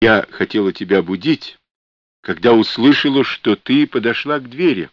Я хотела тебя будить, когда услышала, что ты подошла к двери.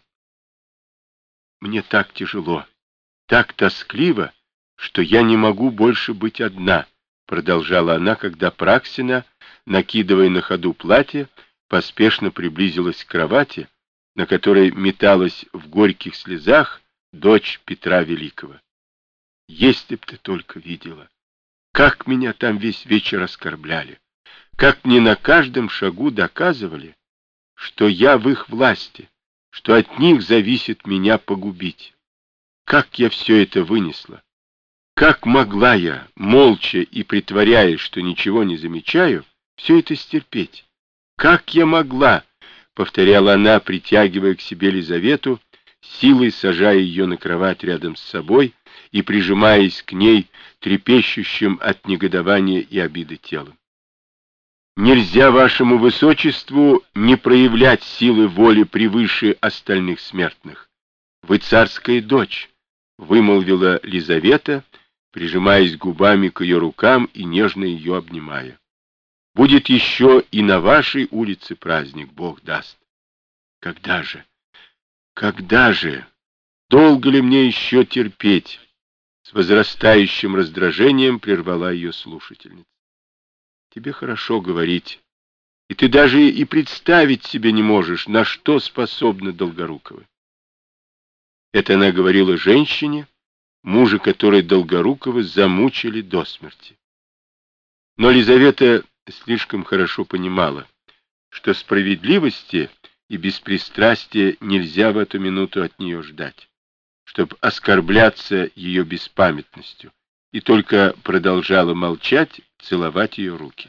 Мне так тяжело, так тоскливо, что я не могу больше быть одна, продолжала она, когда Праксина, накидывая на ходу платье, поспешно приблизилась к кровати, на которой металась в горьких слезах дочь Петра Великого. Если б ты только видела, как меня там весь вечер оскорбляли, как мне на каждом шагу доказывали, что я в их власти, что от них зависит меня погубить. Как я все это вынесла? Как могла я, молча и притворяясь, что ничего не замечаю, все это стерпеть? Как я могла, повторяла она, притягивая к себе Лизавету, силой сажая ее на кровать рядом с собой и прижимаясь к ней трепещущим от негодования и обиды телом. Нельзя вашему высочеству не проявлять силы воли превыше остальных смертных. Вы царская дочь, вымолвила Лизавета, прижимаясь губами к ее рукам и нежно ее обнимая. Будет еще и на вашей улице праздник, Бог даст. Когда же? Когда же? Долго ли мне еще терпеть? С возрастающим раздражением прервала ее слушательница. Тебе хорошо говорить, и ты даже и представить себе не можешь, на что способны Долгоруковы. Это она говорила женщине, мужа которой Долгоруковы замучили до смерти. Но Лизавета слишком хорошо понимала, что справедливости и беспристрастия нельзя в эту минуту от нее ждать, чтобы оскорбляться ее беспамятностью, и только продолжала молчать, целовать ее руки.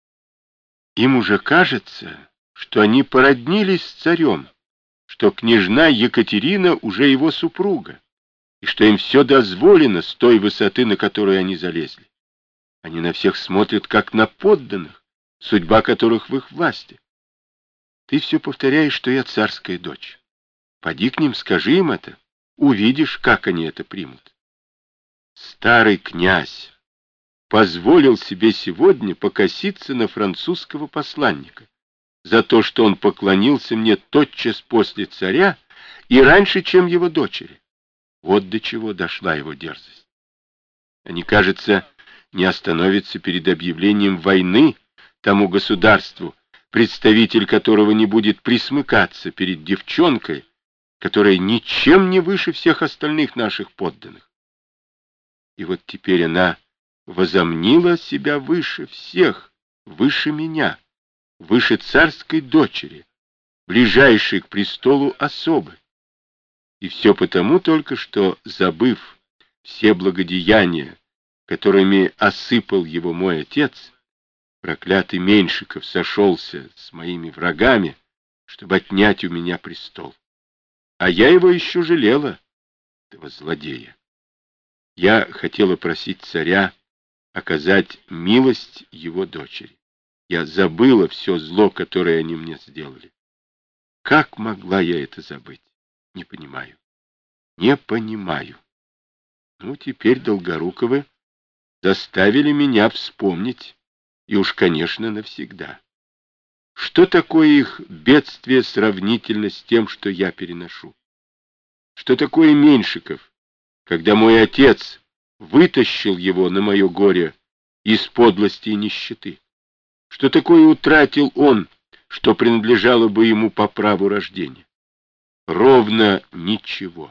Им уже кажется, что они породнились с царем, что княжна Екатерина уже его супруга, и что им все дозволено с той высоты, на которую они залезли. Они на всех смотрят, как на подданных, судьба которых в их власти. Ты все повторяешь, что я царская дочь. Поди к ним, скажи им это, увидишь, как они это примут. Старый князь позволил себе сегодня покоситься на французского посланника за то, что он поклонился мне тотчас после царя и раньше, чем его дочери. Вот до чего дошла его дерзость. Они, кажется, не остановятся перед объявлением войны тому государству, представитель которого не будет присмыкаться перед девчонкой, которая ничем не выше всех остальных наших подданных. И вот теперь она возомнила себя выше всех, выше меня, выше царской дочери, ближайшей к престолу особы. И все потому только, что, забыв все благодеяния, которыми осыпал его мой отец, проклятый Меньшиков сошелся с моими врагами, чтобы отнять у меня престол. А я его еще жалела, этого злодея. Я хотела просить царя оказать милость его дочери. Я забыла все зло, которое они мне сделали. Как могла я это забыть? Не понимаю. Не понимаю. Ну, теперь Долгоруковы заставили меня вспомнить, и уж, конечно, навсегда. Что такое их бедствие сравнительно с тем, что я переношу? Что такое Меньшиков, когда мой отец вытащил его на мое горе из подлости и нищеты? Что такое утратил он, что принадлежало бы ему по праву рождения? Ровно ничего.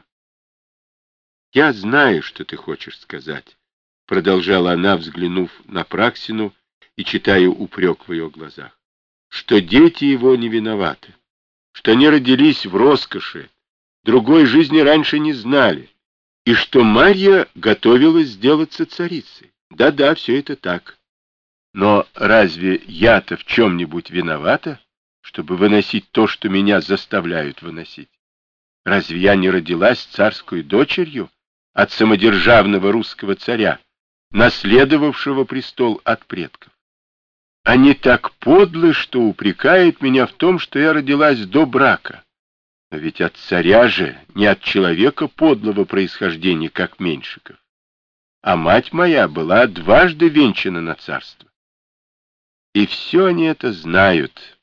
Я знаю, что ты хочешь сказать, продолжала она, взглянув на Праксину и читая упрек в ее глазах, что дети его не виноваты, что они родились в роскоши, другой жизни раньше не знали, и что Марья готовилась сделаться царицей. Да-да, все это так. Но разве я-то в чем-нибудь виновата, чтобы выносить то, что меня заставляют выносить? Разве я не родилась царской дочерью от самодержавного русского царя, наследовавшего престол от предков? Они так подлы, что упрекают меня в том, что я родилась до брака. Но ведь от царя же, не от человека подлого происхождения, как Меньшиков. А мать моя была дважды венчана на царство. И все они это знают.